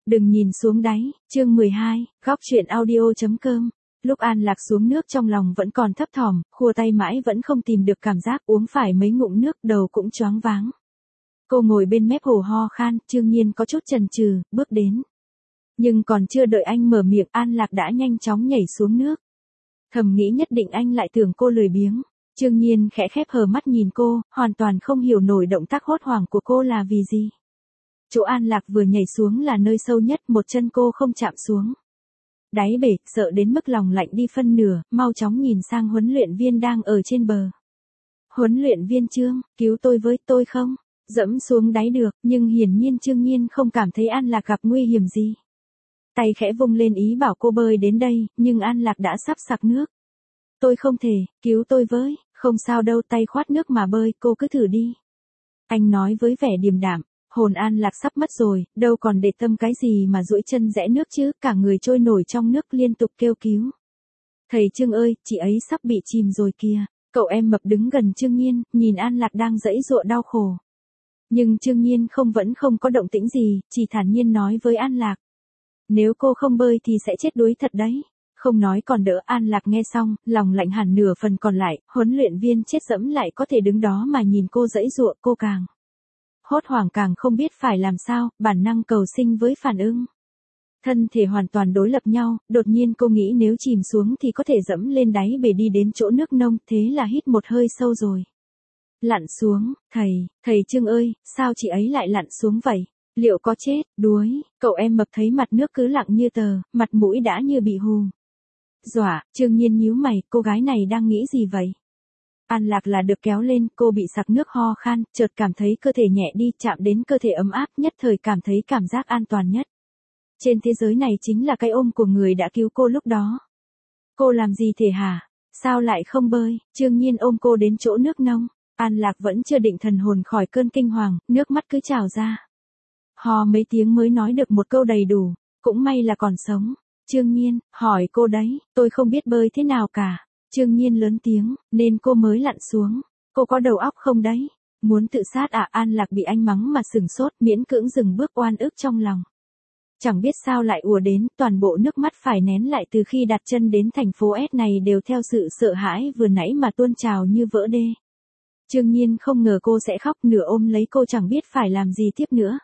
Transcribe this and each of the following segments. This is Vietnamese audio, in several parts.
Đừng nhìn xuống đáy, chương 12, góc truyện audio.com. Lúc An Lạc xuống nước trong lòng vẫn còn thấp thỏm, khua tay mãi vẫn không tìm được cảm giác, uống phải mấy ngụm nước đầu cũng choáng váng. Cô ngồi bên mép hồ ho khan, Trương Nhiên có chút chần chừ, bước đến. Nhưng còn chưa đợi anh mở miệng, An Lạc đã nhanh chóng nhảy xuống nước. Thầm nghĩ nhất định anh lại tưởng cô lười biếng. Trương Nhiên khẽ khép hờ mắt nhìn cô, hoàn toàn không hiểu nổi động tác hốt hoảng của cô là vì gì. Chỗ An Lạc vừa nhảy xuống là nơi sâu nhất, một chân cô không chạm xuống. Đáy bể, sợ đến mức lòng lạnh đi phân nửa, mau chóng nhìn sang huấn luyện viên đang ở trên bờ. Huấn luyện viên Trương, cứu tôi với, tôi không dẫm xuống đáy được, nhưng hiển nhiên Trương Nhiên không cảm thấy An Lạc gặp nguy hiểm gì. Tay khẽ vung lên ý bảo cô bơi đến đây, nhưng An Lạc đã sắp sặc nước. Tôi không thể, cứu tôi với, không sao đâu, tay khoát nước mà bơi, cô cứ thử đi. Anh nói với vẻ điềm đạm. Hồn An Lạc sắp mất rồi, đâu còn để tâm cái gì mà duỗi chân rẽ nước chứ, cả người trôi nổi trong nước liên tục kêu cứu. Thầy Trương ơi, chị ấy sắp bị chìm rồi kìa. Cậu em mập đứng gần Trương Nhiên, nhìn An Lạc đang giãy giụa đau khổ. Nhưng Trương Nhiên vẫn không có động tĩnh gì, chỉ thản nhiên nói với An Lạc. Nếu cô không bơi thì sẽ chết đuối thật đấy. Không nói còn đỡ. An Lạc nghe xong, lòng lạnh hẳn nửa phần còn lại, huấn luyện viên chết dẫm lại có thể đứng đó mà nhìn cô giãy giụa, cô càng hốt hoảng, càng không biết phải làm sao, bản năng cầu sinh với phản ứng. Thân thể hoàn toàn đối lập nhau, đột nhiên cô nghĩ nếu chìm xuống thì có thể dẫm lên đáy bể đi đến chỗ nước nông, thế là hít một hơi sâu rồi. Lặn xuống, thầy Trương ơi, sao chị ấy lại lặn xuống vậy? Liệu có chết, đuối? Cậu em mập thấy mặt nước cứ lặng như tờ, mặt mũi đã như bị hù dọa. Trương Nhiên nhíu mày, cô gái này đang nghĩ gì vậy? An Lạc là được kéo lên, cô bị sặc nước ho khan, chợt cảm thấy cơ thể nhẹ đi, chạm đến cơ thể ấm áp, nhất thời cảm thấy cảm giác an toàn nhất. Trên thế giới này chính là cái ôm của người đã cứu cô lúc đó. Cô làm gì thể hả? Sao lại không bơi? Trương Nhiên ôm cô đến chỗ nước nông. An Lạc vẫn chưa định thần hồn khỏi cơn kinh hoàng, nước mắt cứ trào ra. Ho mấy tiếng mới nói được một câu đầy đủ, cũng may là còn sống. Trương Nhiên, hỏi cô đấy, tôi không biết bơi thế nào cả. Trương Nhiên lớn tiếng, nên cô mới lặn xuống. Cô có đầu óc không đấy? Muốn tự sát à? An Lạc bị anh mắng mà sửng sốt, miễn cưỡng dừng bước, oan ức trong lòng. Chẳng biết sao lại ùa đến, toàn bộ nước mắt phải nén lại từ khi đặt chân đến thành phố S này đều theo sự sợ hãi vừa nãy mà tuôn trào như vỡ đê. Trương Nhiên không ngờ cô sẽ khóc, nửa ôm lấy cô chẳng biết phải làm gì tiếp nữa.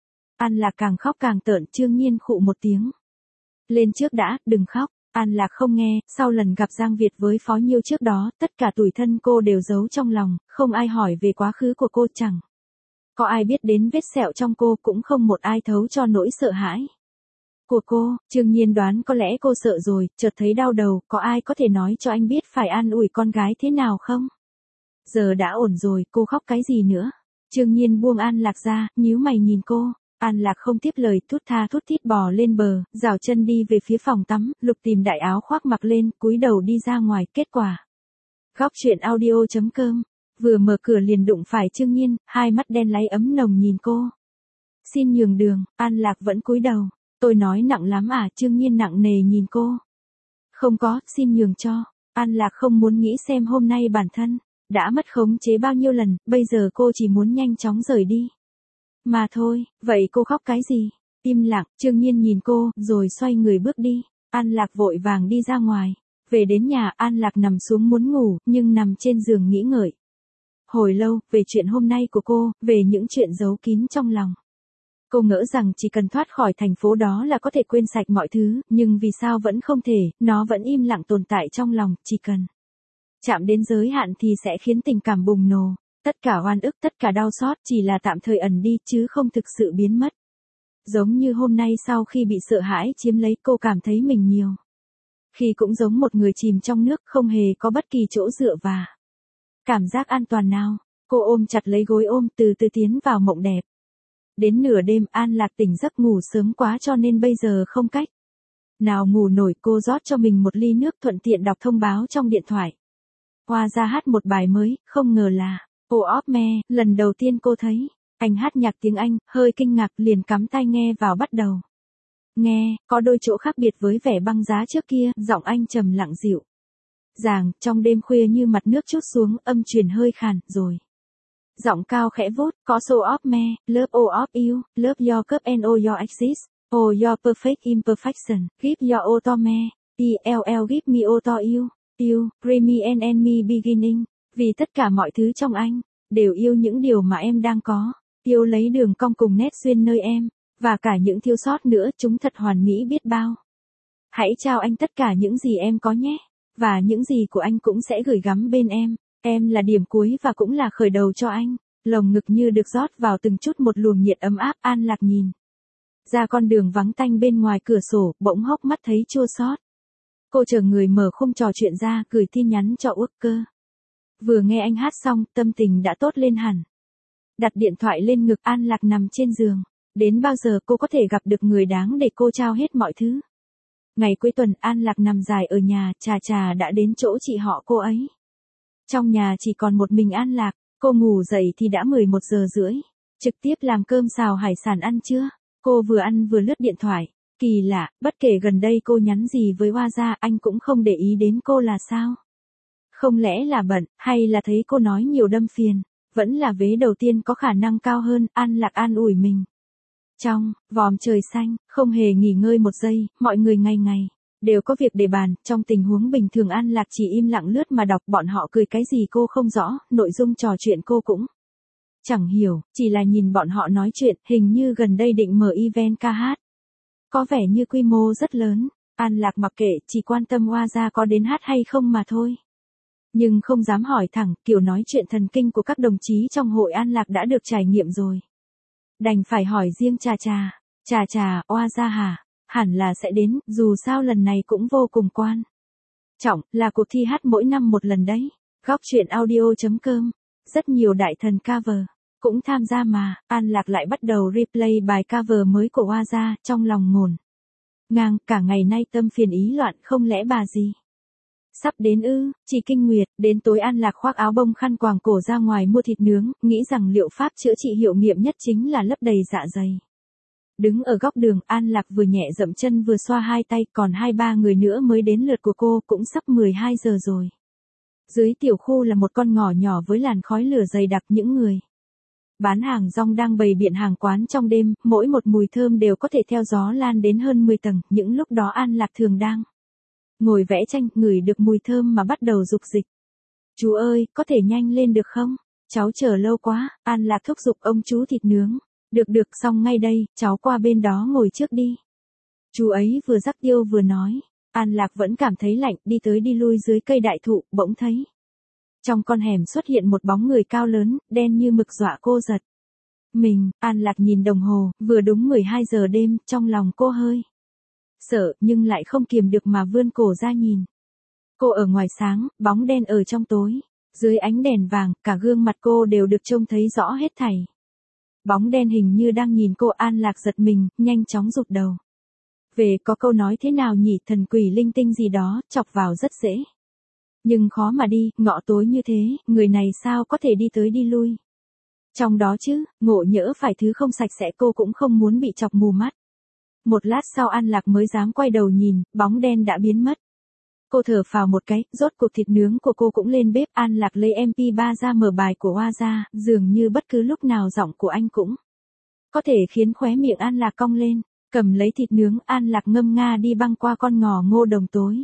An Lạc càng khóc càng tởn. Trương Nhiên khụ một tiếng. Lên trước đã, đừng khóc. An Lạc không nghe, sau lần gặp Giang Việt với Phó Nhiêu trước đó, tất cả tủi thân cô đều giấu trong lòng, không ai hỏi về quá khứ của cô, chẳng có ai biết đến vết sẹo trong cô, cũng không một ai thấu cho nỗi sợ hãi của cô. Trương Nhiên đoán có lẽ cô sợ rồi, chợt thấy đau đầu, có ai có thể nói cho anh biết phải an ủi con gái thế nào không? Giờ đã ổn rồi, cô khóc cái gì nữa? Trương Nhiên buông An Lạc ra, nhíu mày nhìn cô. An Lạc không tiếp lời, thút tha thút thít bò lên bờ, rảo chân đi về phía phòng tắm, lục tìm đại áo khoác mặc lên, cúi đầu đi ra ngoài. Kết quả, góc truyện audio.com, vừa mở cửa liền đụng phải Trương Nhiên, hai mắt đen láy ấm nồng nhìn cô. Xin nhường đường. An Lạc vẫn cúi đầu. Tôi nói nặng lắm à? Trương Nhiên nặng nề nhìn cô. Không có, xin nhường cho. An Lạc không muốn nghĩ xem hôm nay bản thân đã mất khống chế bao nhiêu lần, bây giờ cô chỉ muốn nhanh chóng rời đi mà thôi. Vậy cô khóc cái gì? Im lặng. Trương Nhiên nhìn cô, rồi xoay người bước đi. An Lạc vội vàng đi ra ngoài. Về đến nhà, An Lạc nằm xuống muốn ngủ, nhưng nằm trên giường nghĩ ngợi hồi lâu, về chuyện hôm nay của cô, về những chuyện giấu kín trong lòng. Cô ngỡ rằng chỉ cần thoát khỏi thành phố đó là có thể quên sạch mọi thứ, nhưng vì sao vẫn không thể, nó vẫn im lặng tồn tại trong lòng, chỉ cần chạm đến giới hạn thì sẽ khiến tình cảm bùng nổ. Tất cả oan ức, tất cả đau xót chỉ là tạm thời ẩn đi, chứ không thực sự biến mất. Giống như hôm nay sau khi bị sợ hãi chiếm lấy, cô cảm thấy mình nhiều khi cũng giống một người chìm trong nước, không hề có bất kỳ chỗ dựa và cảm giác an toàn nào. Cô ôm chặt lấy gối ôm, từ từ tiến vào mộng đẹp. Đến nửa đêm, An Lạc tỉnh giấc, ngủ sớm quá cho nên bây giờ không cách nào ngủ nổi. Cô rót cho mình một ly nước, thuận tiện đọc thông báo trong điện thoại. Hoa ra hát một bài mới, không ngờ là Oh Of Me. Lần đầu tiên cô thấy anh hát nhạc tiếng Anh, hơi kinh ngạc, liền cắm tai nghe vào bắt đầu nghe. Có đôi chỗ khác biệt với vẻ băng giá trước kia, giọng anh trầm lặng dịu dàng, trong đêm khuya như mặt nước trút xuống, âm truyền hơi khàn, rồi giọng cao khẽ vốt, có So Of Me, Love All Of You, Love Your Cup and All Your Exes. Oh your perfect imperfection, give your all to me, TLL give me all to you, you, bring me and me beginning, vì tất cả mọi thứ trong anh, đều yêu những điều mà em đang có, yêu lấy đường cong cùng nét duyên nơi em, và cả những thiếu sót nữa chúng thật hoàn mỹ biết bao. Hãy trao anh tất cả những gì em có nhé, và những gì của anh cũng sẽ gửi gắm bên em là điểm cuối và cũng là khởi đầu cho anh. Lồng ngực như được rót vào từng chút một luồng nhiệt ấm áp. An Lạc nhìn ra con đường vắng tanh bên ngoài cửa sổ, bỗng hốc mắt thấy chua xót. Cô chờ người mở khung trò chuyện ra, gửi tin nhắn cho Ước Cơ. Vừa nghe anh hát xong, tâm tình đã tốt lên hẳn. Đặt điện thoại lên ngực, An Lạc nằm trên giường. Đến bao giờ cô có thể gặp được người đáng để cô trao hết mọi thứ? Ngày cuối tuần, An Lạc nằm dài ở nhà, Trà đã đến chỗ chị họ cô ấy. Trong nhà chỉ còn một mình An Lạc, cô ngủ dậy thì đã 11:30. Trực tiếp làm cơm xào hải sản ăn trưa. Cô vừa ăn vừa lướt điện thoại. Kỳ lạ, bất kể gần đây cô nhắn gì với Hoa Gia, anh cũng không để ý đến cô là sao? Không lẽ là bận, hay là thấy cô nói nhiều đâm phiền? Vẫn là vế đầu tiên có khả năng cao hơn. An Lạc an ủi mình. Trong vòm trời xanh, không hề nghỉ ngơi một giây, mọi người ngày đều có việc để bàn. Trong tình huống bình thường An Lạc chỉ im lặng lướt mà đọc, bọn họ cười cái gì cô không rõ, nội dung trò chuyện cô cũng chẳng hiểu, chỉ là nhìn bọn họ nói chuyện, hình như gần đây định mở event ca hát. Có vẻ như quy mô rất lớn. An Lạc mặc kệ, chỉ quan tâm Hoa Gia có đến hát hay không mà thôi. Nhưng không dám hỏi thẳng, kiểu nói chuyện thần kinh của các đồng chí trong hội An Lạc đã được trải nghiệm rồi. Đành phải hỏi riêng Trà, Hoa Gia hả? Hẳn là sẽ đến, dù sao lần này cũng vô cùng quan trọng, là cuộc thi hát mỗi năm một lần đấy. Góc truyện audio.com, rất nhiều đại thần cover cũng tham gia mà. An Lạc lại bắt đầu replay bài cover mới của Hoa Gia, trong lòng ngổn ngang, cả ngày nay tâm phiền ý loạn, không lẽ bà gì sắp đến ư? Chị Kinh Nguyệt. Đến tối An Lạc khoác áo bông khăn quàng cổ ra ngoài mua thịt nướng, nghĩ rằng liệu pháp chữa trị hiệu nghiệm nhất chính là lấp đầy dạ dày. Đứng ở góc đường, An Lạc vừa nhẹ dậm chân vừa xoa hai tay, còn 2-3 người nữa mới đến lượt của cô, cũng sắp 12 giờ rồi. Dưới tiểu khu là một con ngõ nhỏ với làn khói lửa dày đặc, những người bán hàng rong đang bày biện hàng quán trong đêm, mỗi một mùi thơm đều có thể theo gió lan đến hơn 10 tầng, những lúc đó An Lạc thường đang ngồi vẽ tranh, ngửi được mùi thơm mà bắt đầu dục dịch. Chú ơi, có thể nhanh lên được không? Cháu chờ lâu quá. An Lạc thúc giục ông chú thịt nướng. Được, xong ngay đây, cháu qua bên đó ngồi trước đi. Chú ấy vừa rắc tiêu vừa nói. An Lạc vẫn cảm thấy lạnh, đi tới đi lui dưới cây đại thụ, bỗng thấy trong con hẻm xuất hiện một bóng người cao lớn, đen như mực, dọa cô giật mình. An Lạc nhìn đồng hồ, vừa đúng 12 giờ đêm, trong lòng cô hơi sợ, nhưng lại không kiềm được mà vươn cổ ra nhìn. Cô ở ngoài sáng, bóng đen ở trong tối. Dưới ánh đèn vàng, cả gương mặt cô đều được trông thấy rõ hết thảy. Bóng đen hình như đang nhìn cô. An Lạc giật mình, nhanh chóng rụt đầu về. Có câu nói thế nào nhỉ, thần quỷ linh tinh gì đó, chọc vào rất dễ, nhưng khó mà đi. Ngọ tối như thế, người này sao có thể đi tới đi lui trong đó chứ? Ngộ nhỡ phải thứ không sạch sẽ, cô cũng không muốn bị chọc mù mắt. Một lát sau An Lạc mới dám quay đầu nhìn, bóng đen đã biến mất. Cô thở phào một cái, rốt cuộc thịt nướng của cô cũng lên bếp. An Lạc lấy MP3 ra mở bài của Hoa Gia, dường như bất cứ lúc nào giọng của anh cũng có thể khiến khóe miệng An Lạc cong lên. Cầm lấy thịt nướng, An Lạc ngâm nga đi băng qua con ngõ ngô đồng tối.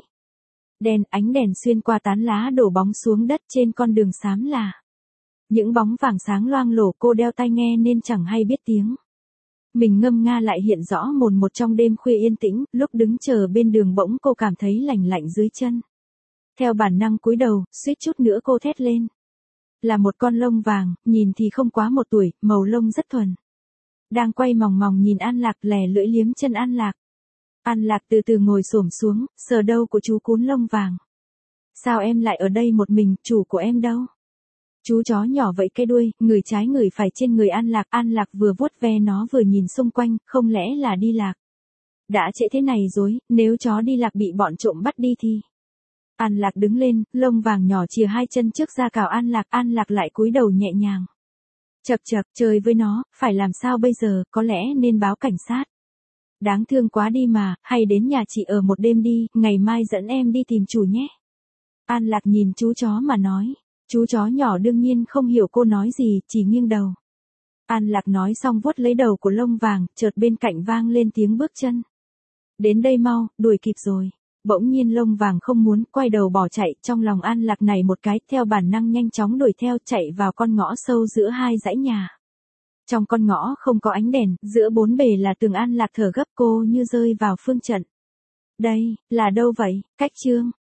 Ánh đèn xuyên qua tán lá đổ bóng xuống đất trên con đường xám là những bóng vàng sáng loang lổ. Cô đeo tai nghe nên chẳng hay biết tiếng mình ngâm nga lại hiện rõ mồn một trong đêm khuya yên tĩnh. Lúc đứng chờ bên đường bỗng cô cảm thấy lạnh lạnh dưới chân. Theo bản năng cúi đầu, suýt chút nữa cô thét lên. Là một con lông vàng, nhìn thì không quá 1 tuổi, màu lông rất thuần. Đang quay mòng mòng nhìn An Lạc, lè lưỡi liếm chân An Lạc. An Lạc từ từ ngồi xổm xuống, sờ đầu của chú cún lông vàng. Sao em lại ở đây một mình, chủ của em đâu? Chú chó nhỏ vẫy cái đuôi, người trái người phải trên người An Lạc. An Lạc vừa vuốt ve nó vừa nhìn xung quanh, không lẽ là đi lạc? Đã trễ thế này rồi, nếu chó đi lạc bị bọn trộm bắt đi thì... An Lạc đứng lên, lông vàng nhỏ chìa 2 chân trước ra cào An Lạc. An Lạc lại cúi đầu nhẹ nhàng. Chậc, chơi với nó, phải làm sao bây giờ, có lẽ nên báo cảnh sát. Đáng thương quá đi mà, hay đến nhà chị ở một đêm đi, ngày mai dẫn em đi tìm chủ nhé. An Lạc nhìn chú chó mà nói. Chú chó nhỏ đương nhiên không hiểu cô nói gì, chỉ nghiêng đầu. An Lạc nói xong vuốt lấy đầu của Lông Vàng, chợt bên cạnh vang lên tiếng bước chân. Đến đây mau, đuổi kịp rồi. Bỗng nhiên Lông Vàng không muốn, quay đầu bỏ chạy, trong lòng An Lạc này một cái, theo bản năng nhanh chóng đuổi theo, chạy vào con ngõ sâu giữa hai dãy nhà. Trong con ngõ không có ánh đèn, giữa bốn bề là tường. An Lạc thở gấp, cô như rơi vào phương trận. Đây, là đâu vậy, Cách Trương?